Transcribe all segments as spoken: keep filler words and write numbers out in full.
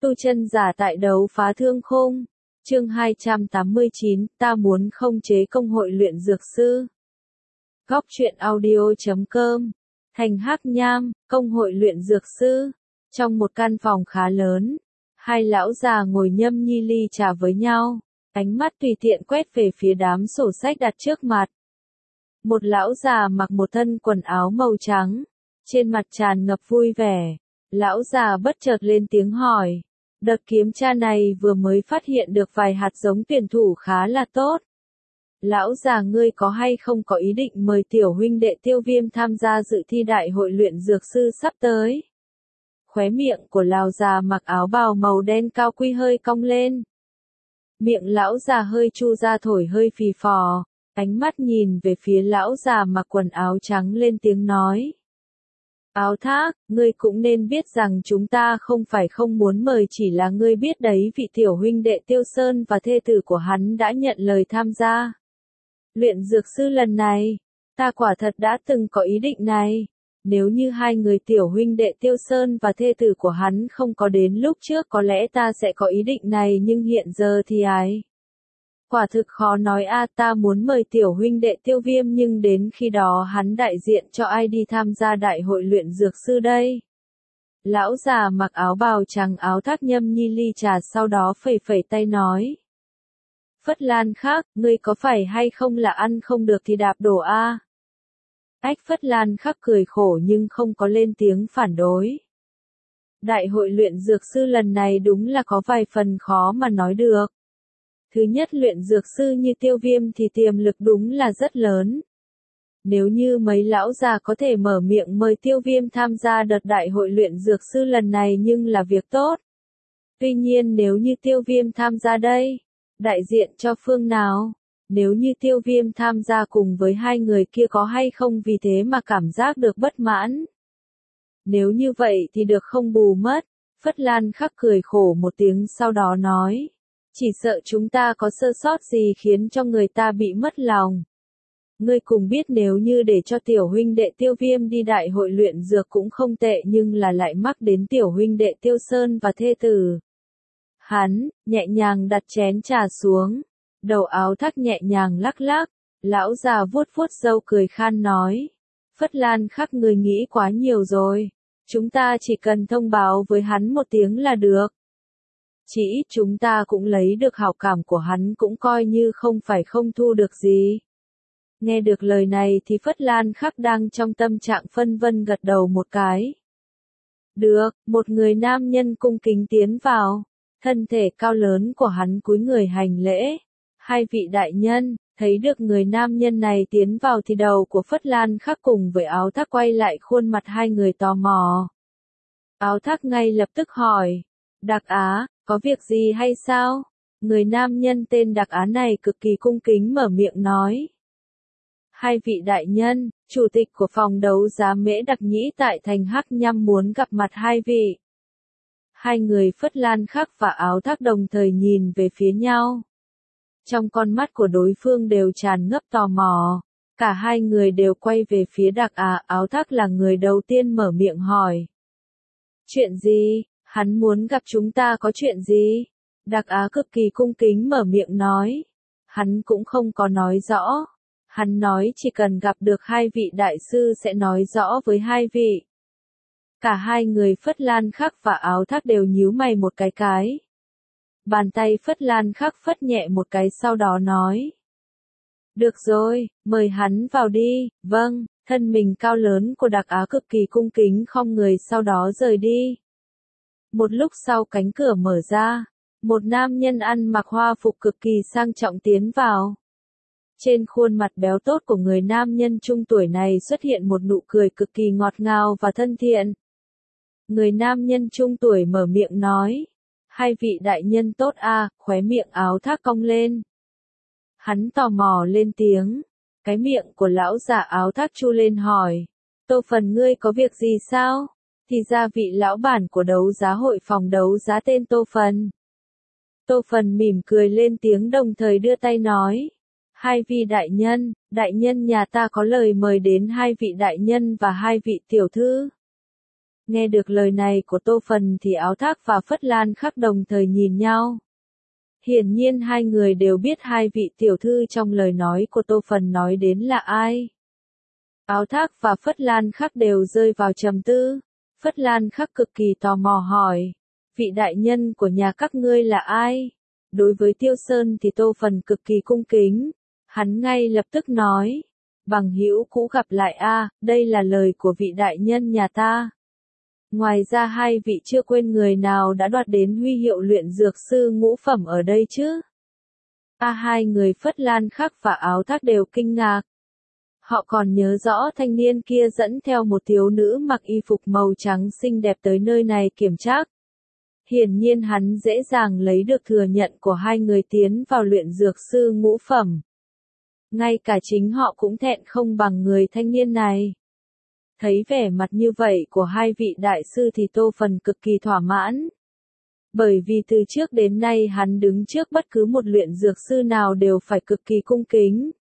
Tu chân giả tại đấu phá thương khung. Chương hai trăm tám mươi chín, ta muốn không chế công hội luyện dược sư. Góc truyện audio chấm com. Thành Hắc Nham, công hội luyện dược sư. Trong một căn phòng khá lớn, hai lão già ngồi nhâm nhi ly trà với nhau, ánh mắt tùy tiện quét về phía đám sổ sách đặt trước mặt. Một lão già mặc một thân quần áo màu trắng, trên mặt tràn ngập vui vẻ. Lão già bất chợt lên tiếng hỏi, đợt kiểm tra này vừa mới phát hiện được vài hạt giống tuyển thủ khá là tốt. Lão già ngươi có hay không có ý định mời tiểu huynh đệ Tiêu Viêm tham gia dự thi đại hội luyện dược sư sắp tới? Khóe miệng của lão già mặc áo bào màu đen cao quy hơi cong lên. Miệng lão già hơi chu ra thổi hơi phì phò, ánh mắt nhìn về phía lão già mặc quần áo trắng lên tiếng nói. Áo Thác, ngươi cũng nên biết rằng chúng ta không phải không muốn mời, chỉ là ngươi biết đấy, vị tiểu huynh đệ Tiêu Sơn và thê tử của hắn đã nhận lời tham gia luyện dược sư lần này. Ta quả thật đã từng có ý định này. Nếu như hai người tiểu huynh đệ Tiêu Sơn và thê tử của hắn không có đến lúc trước, có lẽ ta sẽ có ý định này, nhưng hiện giờ thì ai? Quả thực khó nói a, ta muốn mời tiểu huynh đệ Tiêu Viêm, nhưng đến khi đó hắn đại diện cho ai đi tham gia đại hội luyện dược sư đây? Lão già mặc áo bào trắng áo Thác nhâm nhi ly trà, sau đó phẩy phẩy tay nói. Phất Lan Khắc, ngươi có phải hay không là ăn không được thì đạp đổ a? Ách, Phất Lan Khắc cười khổ nhưng không có lên tiếng phản đối. Đại hội luyện dược sư lần này đúng là có vài phần khó mà nói được. Thứ nhất, luyện dược sư như Tiêu Viêm thì tiềm lực đúng là rất lớn. Nếu như mấy lão già có thể mở miệng mời Tiêu Viêm tham gia đợt đại hội luyện dược sư lần này nhưng là việc tốt. Tuy nhiên nếu như Tiêu Viêm tham gia đây, đại diện cho phương nào? Nếu như Tiêu Viêm tham gia cùng với hai người kia, có hay không vì thế mà cảm giác được bất mãn? Nếu như vậy thì được không bù mất. Phất Lan Khắc cười khổ một tiếng sau đó nói. Chỉ sợ chúng ta có sơ sót gì khiến cho người ta bị mất lòng. Ngươi cùng biết, nếu như để cho tiểu huynh đệ Tiêu Viêm đi đại hội luyện dược cũng không tệ, nhưng là lại mắc đến tiểu huynh đệ Tiêu Sơn và thê tử. Hắn nhẹ nhàng đặt chén trà xuống, đầu áo Thác nhẹ nhàng lắc lắc, lão già vuốt vuốt râu cười khan nói. Phất Lan Khắc, người nghĩ quá nhiều rồi. Chúng ta chỉ cần thông báo với hắn một tiếng là được. Chỉ ít chúng ta cũng lấy được hảo cảm của hắn, cũng coi như không phải không thu được gì. Nghe được lời này thì Phất Lan Khắc đang trong tâm trạng phân vân gật đầu một cái. Được, một người nam nhân cung kính tiến vào. Thân thể cao lớn của hắn cúi người hành lễ. Hai vị đại nhân, thấy được người nam nhân này tiến vào thì đầu của Phất Lan Khắc cùng với Áo Thác quay lại, khuôn mặt hai người tò mò. Áo Thác ngay lập tức hỏi. Đặc Á, có việc gì hay sao? Người nam nhân tên Đặc Á này cực kỳ cung kính mở miệng nói. Hai vị đại nhân, chủ tịch của phòng đấu giá Mễ Đặc Nhĩ tại thành Hắc Nham muốn gặp mặt hai vị. Hai người Phất Lan Khắc và Áo Thác đồng thời nhìn về phía nhau. Trong con mắt của đối phương đều tràn ngập tò mò. Cả hai người đều quay về phía Đặc Á. Áo Thác là người đầu tiên mở miệng hỏi. Chuyện gì? Hắn muốn gặp chúng ta có chuyện gì? Đặc Á cực kỳ cung kính mở miệng nói. Hắn cũng không có nói rõ. Hắn nói chỉ cần gặp được hai vị đại sư sẽ nói rõ với hai vị. Cả hai người Phất Lan Khắc và Áo Thác đều nhíu mày một cái cái. Bàn tay Phất Lan Khắc phất nhẹ một cái sau đó nói. Được rồi, mời hắn vào đi. Vâng, thân mình cao lớn của Đặc Á cực kỳ cung kính khom người sau đó rời đi. Một lúc sau cánh cửa mở ra, một nam nhân ăn mặc hoa phục cực kỳ sang trọng tiến vào. Trên khuôn mặt béo tốt của người nam nhân trung tuổi này xuất hiện một nụ cười cực kỳ ngọt ngào và thân thiện. Người nam nhân trung tuổi mở miệng nói. Hai vị đại nhân tốt a, khóe miệng Áo Thác cong lên. Hắn tò mò lên tiếng. Cái miệng của lão già Áo Thác chu lên hỏi. Tô Phần, ngươi có việc gì sao? Thì ra vị lão bản của đấu giá hội phòng đấu giá tên Tô Phần. Tô Phần mỉm cười lên tiếng đồng thời đưa tay nói. Hai vị đại nhân, đại nhân nhà ta có lời mời đến hai vị đại nhân và hai vị tiểu thư. Nghe được lời này của Tô Phần thì Áo Thác và Phất Lan Khắc đồng thời nhìn nhau. Hiển nhiên hai người đều biết hai vị tiểu thư trong lời nói của Tô Phần nói đến là ai. Áo Thác và Phất Lan Khắc đều rơi vào trầm tư. Phất Lan Khắc cực kỳ tò mò hỏi, vị đại nhân của nhà các ngươi là ai? Đối với Tiêu Sơn thì Tô Phần cực kỳ cung kính. Hắn ngay lập tức nói, bằng hữu cũ gặp lại a, đây là lời của vị đại nhân nhà ta. Ngoài ra hai vị chưa quên người nào đã đoạt đến huy hiệu luyện dược sư ngũ phẩm ở đây chứ? A hai người Phất Lan Khắc và Áo Thác đều kinh ngạc. Họ còn nhớ rõ thanh niên kia dẫn theo một thiếu nữ mặc y phục màu trắng xinh đẹp tới nơi này kiểm tra. Hiển nhiên hắn dễ dàng lấy được thừa nhận của hai người tiến vào luyện dược sư ngũ phẩm. Ngay cả chính họ cũng thẹn không bằng người thanh niên này. Thấy vẻ mặt như vậy của hai vị đại sư thì Tô Phần cực kỳ thỏa mãn. Bởi vì từ trước đến nay hắn đứng trước bất cứ một luyện dược sư nào đều phải cực kỳ cung kính.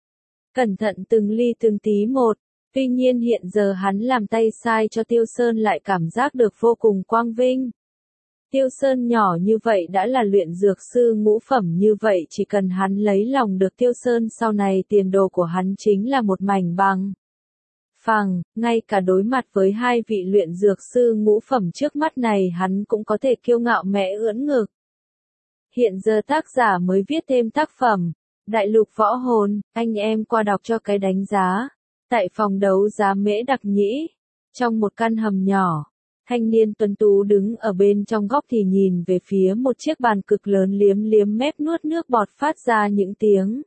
Cẩn thận từng ly từng tí một, tuy nhiên hiện giờ hắn làm tay sai cho Tiêu Sơn lại cảm giác được vô cùng quang vinh. Tiêu Sơn nhỏ như vậy đã là luyện dược sư ngũ phẩm như vậy, chỉ cần hắn lấy lòng được Tiêu Sơn sau này tiền đồ của hắn chính là một mảnh bằng phẳng, ngay cả đối mặt với hai vị luyện dược sư ngũ phẩm trước mắt này hắn cũng có thể kiêu ngạo mẽ ưỡn ngực. Hiện giờ tác giả mới viết thêm tác phẩm, Đại lục võ hồn, anh em qua đọc cho cái đánh giá. Tại phòng đấu giá Mễ Đặc Nhĩ, trong một căn hầm nhỏ, thanh niên tuấn tú đứng ở bên trong góc thì nhìn về phía một chiếc bàn cực lớn liếm liếm mép nuốt nước bọt phát ra những tiếng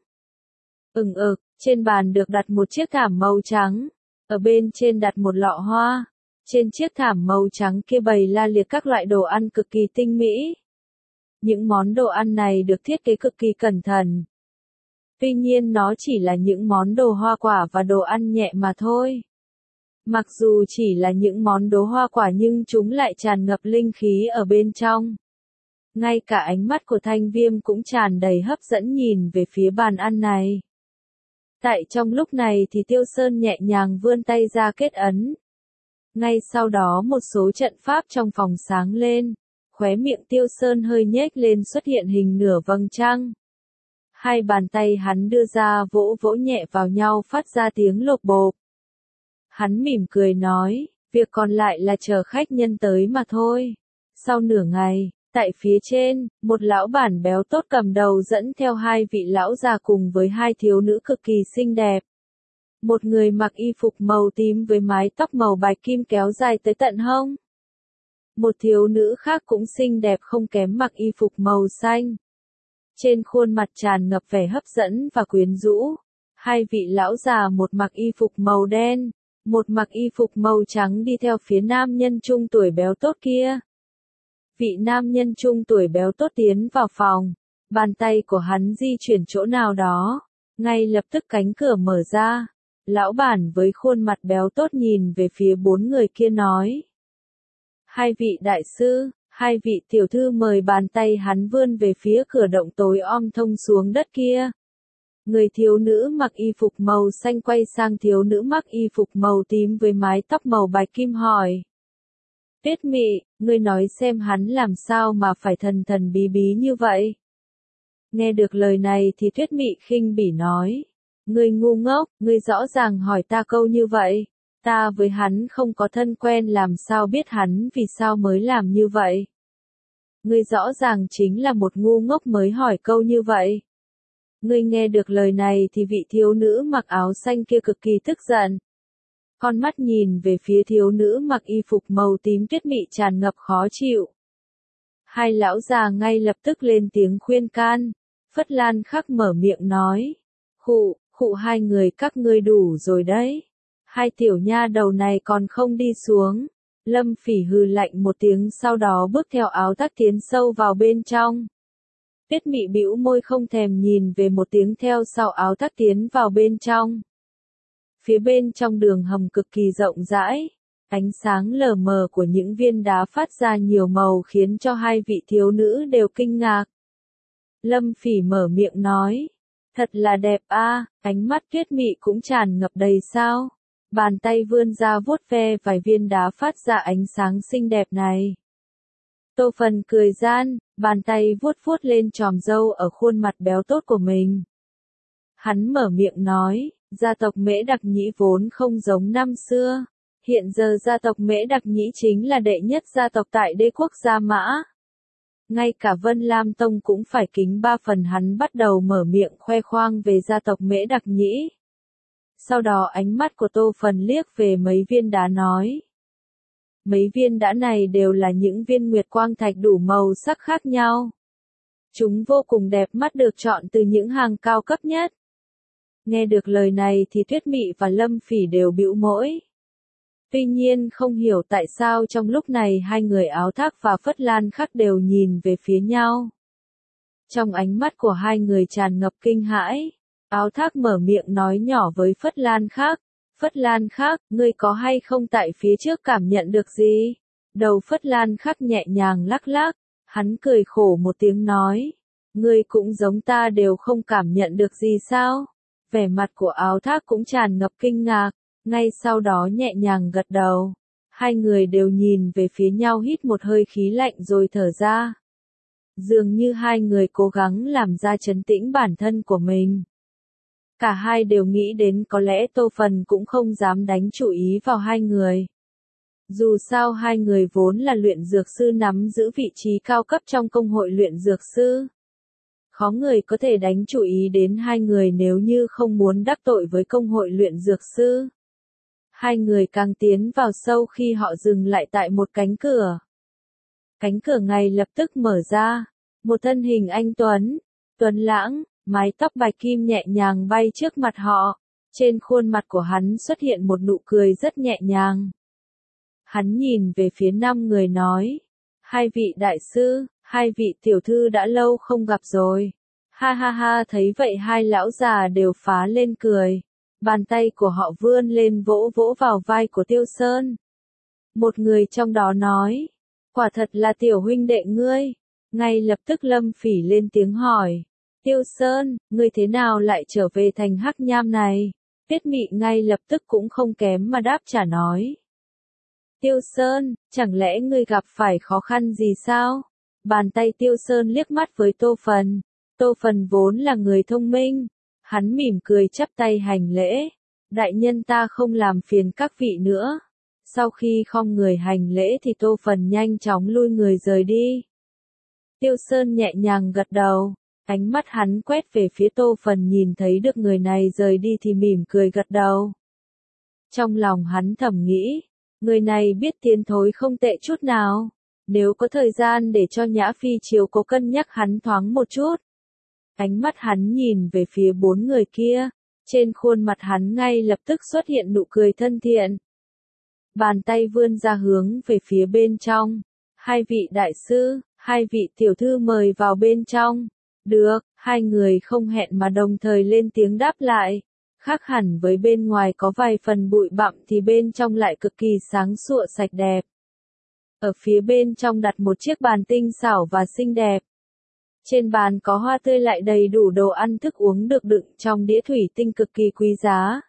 ừng ực. Trên bàn được đặt một chiếc thảm màu trắng, ở bên trên đặt một lọ hoa. Trên chiếc thảm màu trắng kia bày la liệt các loại đồ ăn cực kỳ tinh mỹ. Những món đồ ăn này được thiết kế cực kỳ cẩn thận. Tuy nhiên nó chỉ là những món đồ hoa quả và đồ ăn nhẹ mà thôi. Mặc dù chỉ là những món đồ hoa quả nhưng chúng lại tràn ngập linh khí ở bên trong. Ngay cả ánh mắt của Thanh Viêm cũng tràn đầy hấp dẫn nhìn về phía bàn ăn này. Tại trong lúc này thì Tiêu Sơn nhẹ nhàng vươn tay ra kết ấn. Ngay sau đó một số trận pháp trong phòng sáng lên, khóe miệng Tiêu Sơn hơi nhếch lên xuất hiện hình nửa vầng trăng. Hai bàn tay hắn đưa ra vỗ vỗ nhẹ vào nhau phát ra tiếng lộp bộp. Hắn mỉm cười nói, việc còn lại là chờ khách nhân tới mà thôi. Sau nửa ngày, tại phía trên, một lão bản béo tốt cầm đầu dẫn theo hai vị lão già cùng với hai thiếu nữ cực kỳ xinh đẹp. Một người mặc y phục màu tím với mái tóc màu bạch kim kéo dài tới tận hông. Một thiếu nữ khác cũng xinh đẹp không kém mặc y phục màu xanh. Trên khuôn mặt tràn ngập vẻ hấp dẫn và quyến rũ. Hai vị lão già một mặc y phục màu đen, một mặc y phục màu trắng đi theo phía nam nhân trung tuổi béo tốt kia. Vị nam nhân trung tuổi béo tốt tiến vào phòng, bàn tay của hắn di chuyển chỗ nào đó, ngay lập tức cánh cửa mở ra. Lão bản với khuôn mặt béo tốt nhìn về phía bốn người kia nói. Hai vị đại sư, hai vị tiểu thư mời. Bàn tay hắn vươn về phía cửa động tối om thông xuống đất kia. Người thiếu nữ mặc y phục màu xanh quay sang thiếu nữ mặc y phục màu tím với mái tóc màu bạch kim hỏi. Tuyết Mị, ngươi nói xem hắn làm sao mà phải thần thần bí bí như vậy? Nghe được lời này thì Tuyết Mị khinh bỉ nói. Ngươi ngu ngốc, ngươi rõ ràng hỏi ta câu như vậy. Ta với hắn không có thân quen làm sao biết hắn vì sao mới làm như vậy. Ngươi rõ ràng chính là một ngu ngốc mới hỏi câu như vậy. Ngươi nghe được lời này thì vị thiếu nữ mặc áo xanh kia cực kỳ tức giận. Con mắt nhìn về phía thiếu nữ mặc y phục màu tím Tuyết Mị tràn ngập khó chịu. Hai lão già ngay lập tức lên tiếng khuyên can. Phất Lan Khắc mở miệng nói. Khụ, khụ hai người các ngươi đủ rồi đấy. Hai tiểu nha đầu này còn không đi xuống. Lâm Phỉ hừ lạnh một tiếng sau đó bước theo Áo Thác tiến sâu vào bên trong. Tuyết Mị bĩu môi không thèm nhìn về một tiếng theo sau Áo Thác tiến vào bên trong. Phía bên trong đường hầm cực kỳ rộng rãi, ánh sáng lờ mờ của những viên đá phát ra nhiều màu khiến cho hai vị thiếu nữ đều kinh ngạc. Lâm Phỉ mở miệng nói, thật là đẹp a, ánh mắt Tuyết Mị cũng tràn ngập đầy sao. Bàn tay vươn ra vuốt ve vài viên đá phát ra ánh sáng xinh đẹp này. Tô Phần cười gian, bàn tay vuốt vuốt lên chòm râu ở khuôn mặt béo tốt của mình. Hắn mở miệng nói, gia tộc Mễ Đặc Nhĩ vốn không giống năm xưa. Hiện giờ gia tộc Mễ Đặc Nhĩ chính là đệ nhất gia tộc tại đế quốc Gia Mã. Ngay cả Vân Lam Tông cũng phải kính ba phần. Hắn bắt đầu mở miệng khoe khoang về gia tộc Mễ Đặc Nhĩ. Sau đó ánh mắt của Tô Phần liếc về mấy viên đá nói. Mấy viên đá này đều là những viên nguyệt quang thạch đủ màu sắc khác nhau. Chúng vô cùng đẹp mắt, được chọn từ những hàng cao cấp nhất. Nghe được lời này thì Tuyết Mị và Lâm Phỉ đều bĩu môi. Tuy nhiên không hiểu tại sao trong lúc này hai người Áo Thác và Phất Lan Khắc đều nhìn về phía nhau. Trong ánh mắt của hai người tràn ngập kinh hãi, Áo Thác mở miệng nói nhỏ với Phất Lan Khắc. Phất Lan Khắc, ngươi có hay không tại phía trước cảm nhận được gì? Đầu Phất Lan Khắc nhẹ nhàng lắc lắc, hắn cười khổ một tiếng nói. Ngươi cũng giống ta đều không cảm nhận được gì sao? Vẻ mặt của Áo Thác cũng tràn ngập kinh ngạc, ngay sau đó nhẹ nhàng gật đầu. Hai người đều nhìn về phía nhau, hít một hơi khí lạnh rồi thở ra. Dường như hai người cố gắng làm ra trấn tĩnh bản thân của mình. Cả hai đều nghĩ đến có lẽ Tô Phần cũng không dám đánh chủ ý vào hai người. Dù sao hai người vốn là luyện dược sư nắm giữ vị trí cao cấp trong công hội luyện dược sư. Khó người có thể đánh chủ ý đến hai người nếu như không muốn đắc tội với công hội luyện dược sư. Hai người càng tiến vào sâu khi họ dừng lại tại một cánh cửa. Cánh cửa ngay lập tức mở ra. Một thân hình anh Tuấn, Tuấn Lãng, mái tóc bạch kim nhẹ nhàng bay trước mặt họ. Trên khuôn mặt của hắn xuất hiện một nụ cười rất nhẹ nhàng. Hắn nhìn về phía năm người nói. Hai vị đại sư, hai vị tiểu thư đã lâu không gặp rồi. Ha ha ha, thấy vậy hai lão già đều phá lên cười. Bàn tay của họ vươn lên vỗ vỗ vào vai của Tiêu Sơn. Một người trong đó nói. Quả thật là tiểu huynh đệ ngươi. Ngay lập tức Lâm Phỉ lên tiếng hỏi. Tiêu Sơn, ngươi thế nào lại trở về thành Hắc Nham này? Tuyết Mị ngay lập tức cũng không kém mà đáp trả nói. Tiêu Sơn, chẳng lẽ ngươi gặp phải khó khăn gì sao? Bàn tay Tiêu Sơn liếc mắt với Tô Phần. Tô Phần vốn là người thông minh. Hắn mỉm cười chắp tay hành lễ. Đại nhân ta không làm phiền các vị nữa. Sau khi khom người hành lễ thì Tô Phần nhanh chóng lui người rời đi. Tiêu Sơn nhẹ nhàng gật đầu. Ánh mắt hắn quét về phía Tô Phần, nhìn thấy được người này rời đi thì mỉm cười gật đầu. Trong lòng hắn thầm nghĩ. Người này biết tiến thối không tệ chút nào. Nếu có thời gian để cho Nhã Phi chiếu cố cân nhắc hắn thoáng một chút. Ánh mắt hắn nhìn về phía bốn người kia. Trên khuôn mặt hắn ngay lập tức xuất hiện nụ cười thân thiện. Bàn tay vươn ra hướng về phía bên trong. Hai vị đại sư, hai vị tiểu thư mời vào bên trong. Được, hai người không hẹn mà đồng thời lên tiếng đáp lại. Khác hẳn với bên ngoài có vài phần bụi bặm thì bên trong lại cực kỳ sáng sủa sạch đẹp. Ở phía bên trong đặt một chiếc bàn tinh xảo và xinh đẹp. Trên bàn có hoa tươi lại đầy đủ đồ ăn thức uống được đựng trong đĩa thủy tinh cực kỳ quý giá.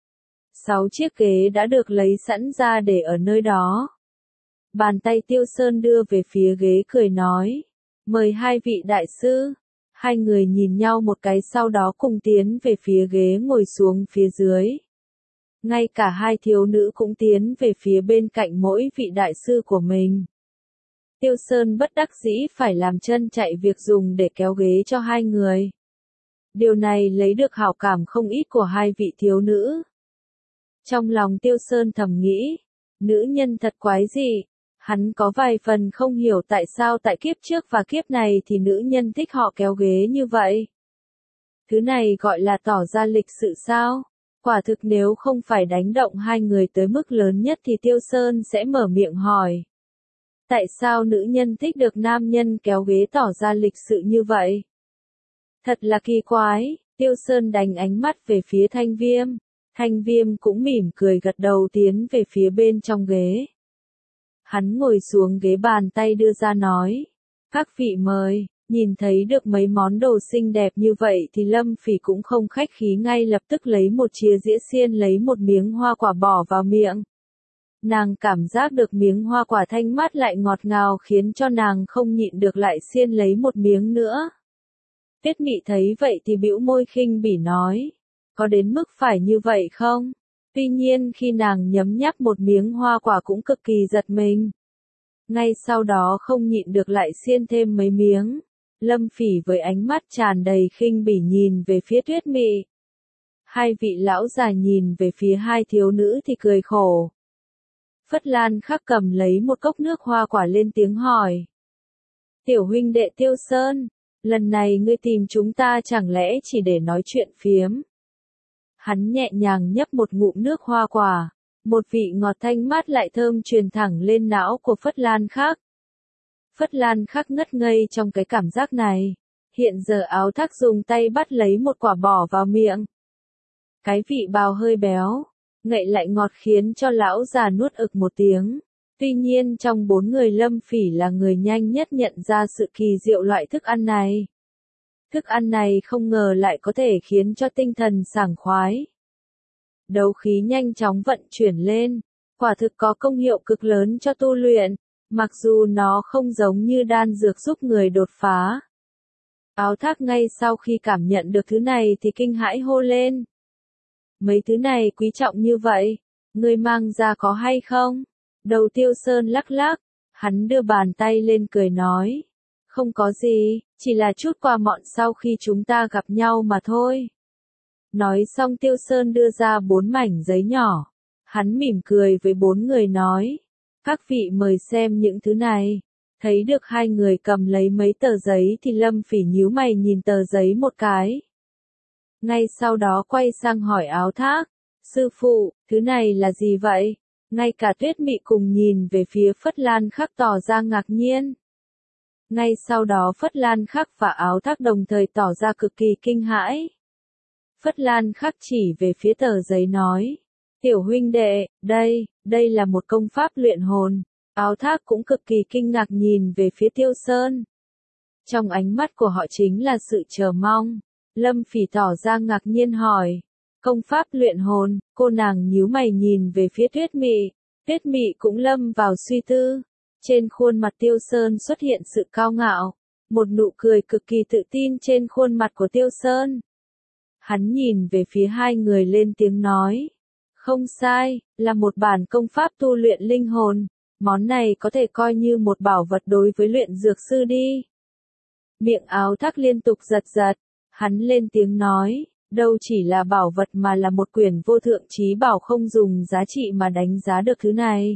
Sáu chiếc ghế đã được lấy sẵn ra để ở nơi đó. Bàn tay Tiêu Sơn đưa về phía ghế cười nói. Mời hai vị đại sư. Hai người nhìn nhau một cái sau đó cùng tiến về phía ghế ngồi xuống phía dưới. Ngay cả hai thiếu nữ cũng tiến về phía bên cạnh mỗi vị đại sư của mình. Tiêu Sơn bất đắc dĩ phải làm chân chạy việc dùng để kéo ghế cho hai người. Điều này lấy được hảo cảm không ít của hai vị thiếu nữ. Trong lòng Tiêu Sơn thầm nghĩ, nữ nhân thật quái dị. Hắn có vài phần không hiểu tại sao tại kiếp trước và kiếp này thì nữ nhân thích họ kéo ghế như vậy. Thứ này gọi là tỏ ra lịch sự sao? Quả thực nếu không phải đánh động hai người tới mức lớn nhất thì Tiêu Sơn sẽ mở miệng hỏi. Tại sao nữ nhân thích được nam nhân kéo ghế tỏ ra lịch sự như vậy? Thật là kỳ quái. Tiêu Sơn đánh ánh mắt về phía Thanh Viêm. Thanh Viêm cũng mỉm cười gật đầu tiến về phía bên trong ghế. Hắn ngồi xuống ghế, bàn tay đưa ra nói. Các vị mời. Nhìn thấy được mấy món đồ xinh đẹp như vậy thì Lâm Phỉ cũng không khách khí ngay lập tức lấy một chìa dĩa xiên lấy một miếng hoa quả bỏ vào miệng. Nàng cảm giác được miếng hoa quả thanh mát lại ngọt ngào khiến cho nàng không nhịn được lại xiên lấy một miếng nữa. Tuyết Mị thấy vậy thì bĩu môi khinh bỉ nói, có đến mức phải như vậy không? Tuy nhiên khi nàng nhấm nháp một miếng hoa quả cũng cực kỳ giật mình. Ngay sau đó không nhịn được lại xiên thêm mấy miếng. Lâm Phỉ với ánh mắt tràn đầy khinh bỉ nhìn về phía Tuyết Mị. Hai vị lão già nhìn về phía hai thiếu nữ thì cười khổ. Phất Lan Khắc cầm lấy một cốc nước hoa quả lên tiếng hỏi. Tiểu huynh đệ Tiêu Sơn, lần này ngươi tìm chúng ta chẳng lẽ chỉ để nói chuyện phiếm? Hắn nhẹ nhàng nhấp một ngụm nước hoa quả, một vị ngọt thanh mát lại thơm truyền thẳng lên não của Phất Lan Khắc. Phất Lan Khắc ngất ngây trong cái cảm giác này, hiện giờ Áo Thác dùng tay bắt lấy một quả bỏ vào miệng. Cái vị bào hơi béo, ngậy lại ngọt khiến cho lão già nuốt ực một tiếng. Tuy nhiên trong bốn người Lâm Phỉ là người nhanh nhất nhận ra sự kỳ diệu loại thức ăn này. Thức ăn này không ngờ lại có thể khiến cho tinh thần sảng khoái. Đấu khí nhanh chóng vận chuyển lên, quả thực có công hiệu cực lớn cho tu luyện, mặc dù nó không giống như đan dược giúp người đột phá. Áo Thác ngay sau khi cảm nhận được thứ này thì kinh hãi hô lên. Mấy thứ này quý trọng như vậy, ngươi mang ra có hay không? Đầu Tiêu Sơn lắc lắc, hắn đưa bàn tay lên cười nói. Không có gì, chỉ là chút quà mọn sau khi chúng ta gặp nhau mà thôi. Nói xong Tiêu Sơn đưa ra bốn mảnh giấy nhỏ. Hắn mỉm cười với bốn người nói. Các vị mời xem những thứ này. Thấy được hai người cầm lấy mấy tờ giấy thì Lâm Phỉ nhíu mày nhìn tờ giấy một cái. Ngay sau đó quay sang hỏi Áo Thác. Sư phụ, thứ này là gì vậy? Ngay cả Tuyết Mị cùng nhìn về phía Phất Lan Khắc tỏ ra ngạc nhiên. Ngay sau đó Phất Lan Khắc và Áo Thác đồng thời tỏ ra cực kỳ kinh hãi. Phất Lan Khắc chỉ về phía tờ giấy nói. Tiểu huynh đệ, đây, đây là một công pháp luyện hồn. Áo Thác cũng cực kỳ kinh ngạc nhìn về phía Tiêu Sơn. Trong ánh mắt của họ chính là sự chờ mong. Lâm Phỉ tỏ ra ngạc nhiên hỏi. Công pháp luyện hồn, cô nàng nhíu mày nhìn về phía Tuyết Mị. Tuyết Mị cũng lâm vào suy tư. Trên khuôn mặt Tiêu Sơn xuất hiện sự cao ngạo. Một nụ cười cực kỳ tự tin trên khuôn mặt của Tiêu Sơn. Hắn nhìn về phía hai người lên tiếng nói. Không sai, là một bản công pháp tu luyện linh hồn. Món này có thể coi như một bảo vật đối với luyện dược sư đi. Miệng Áo Thác liên tục giật giật. Hắn lên tiếng nói. Đâu chỉ là bảo vật mà là một quyển vô thượng chí bảo không dùng giá trị mà đánh giá được thứ này.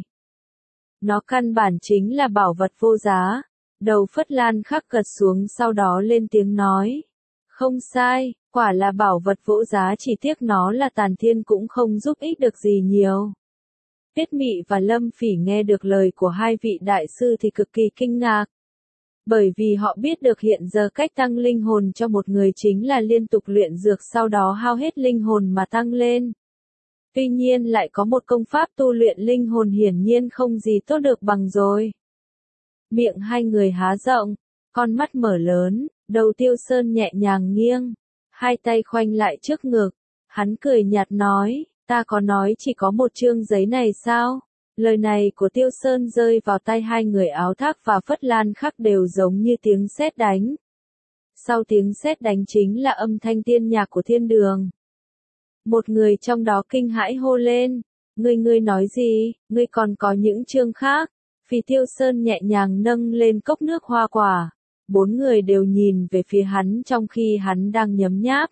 Nó căn bản chính là bảo vật vô giá. Đầu Phất Lan Khắc gật xuống sau đó lên tiếng nói. Không sai, quả là bảo vật vô giá, chỉ tiếc nó là tàn thiên cũng không giúp ích được gì nhiều. Tuyết Mị và Lâm Phỉ nghe được lời của hai vị đại sư thì cực kỳ kinh ngạc. Bởi vì họ biết được hiện giờ cách tăng linh hồn cho một người chính là liên tục luyện dược sau đó hao hết linh hồn mà tăng lên. Tuy nhiên lại có một công pháp tu luyện linh hồn hiển nhiên không gì tốt được bằng rồi. Miệng hai người há rộng, con mắt mở lớn, đầu Tiêu Sơn nhẹ nhàng nghiêng, hai tay khoanh lại trước ngực. Hắn cười nhạt nói, ta có nói chỉ có một chương giấy này sao? Lời này của Tiêu Sơn rơi vào tay hai người Áo Thác và Phất Lan Khắc đều giống như tiếng sét đánh. Sau tiếng sét đánh chính là âm thanh tiên nhạc của thiên đường. Một người trong đó kinh hãi hô lên, ngươi ngươi nói gì, ngươi còn có những chương khác. Vì Tiêu Sơn nhẹ nhàng nâng lên cốc nước hoa quả. Bốn người đều nhìn về phía hắn trong khi hắn đang nhấm nháp.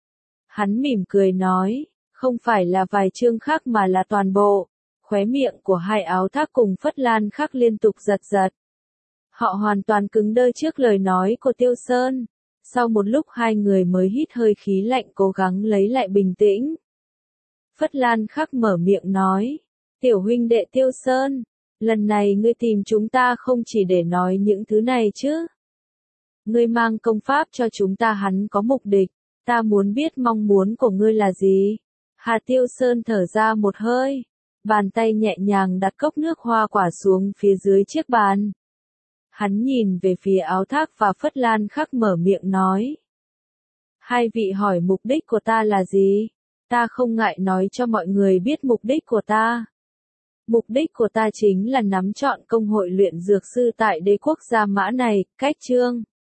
Hắn mỉm cười nói, không phải là vài chương khác mà là toàn bộ. Khóe miệng của hai Áo Thác cùng Phất Lan Khắc liên tục giật giật. Họ hoàn toàn cứng đơ trước lời nói của Tiêu Sơn. Sau một lúc hai người mới hít hơi khí lạnh cố gắng lấy lại bình tĩnh. Phất Lan Khắc mở miệng nói, tiểu huynh đệ Tiêu Sơn, lần này ngươi tìm chúng ta không chỉ để nói những thứ này chứ. Ngươi mang công pháp cho chúng ta, hắn có mục đích, ta muốn biết mong muốn của ngươi là gì. Hà Tiêu Sơn thở ra một hơi. Bàn tay nhẹ nhàng đặt cốc nước hoa quả xuống phía dưới chiếc bàn. Hắn nhìn về phía Áo Thác và Phất Lan Khắc mở miệng nói. Hai vị hỏi mục đích của ta là gì? Ta không ngại nói cho mọi người biết mục đích của ta. Mục đích của ta chính là nắm trọn công hội luyện dược sư tại đế quốc Gia Mã này, cách chương.